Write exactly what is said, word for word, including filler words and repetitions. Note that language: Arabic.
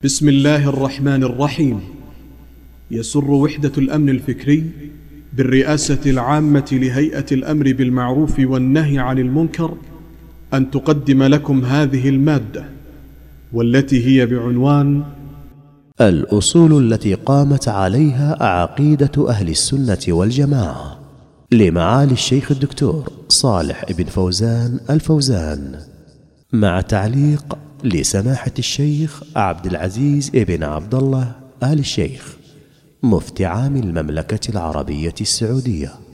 بسم الله الرحمن الرحيم. يسر وحدة الأمن الفكري بالرئاسة العامة لهيئة الأمر بالمعروف والنهي عن المنكر أن تقدم لكم هذه المادة، والتي هي بعنوان الأصول التي قامت عليها عقيدة أهل السنة والجماعة، لمعالي الشيخ الدكتور صالح بن فوزان الفوزان، مع تعليق لسماحة الشيخ عبد العزيز بن عبد الله آل الشيخ، مفتي عام المملكة العربية السعودية.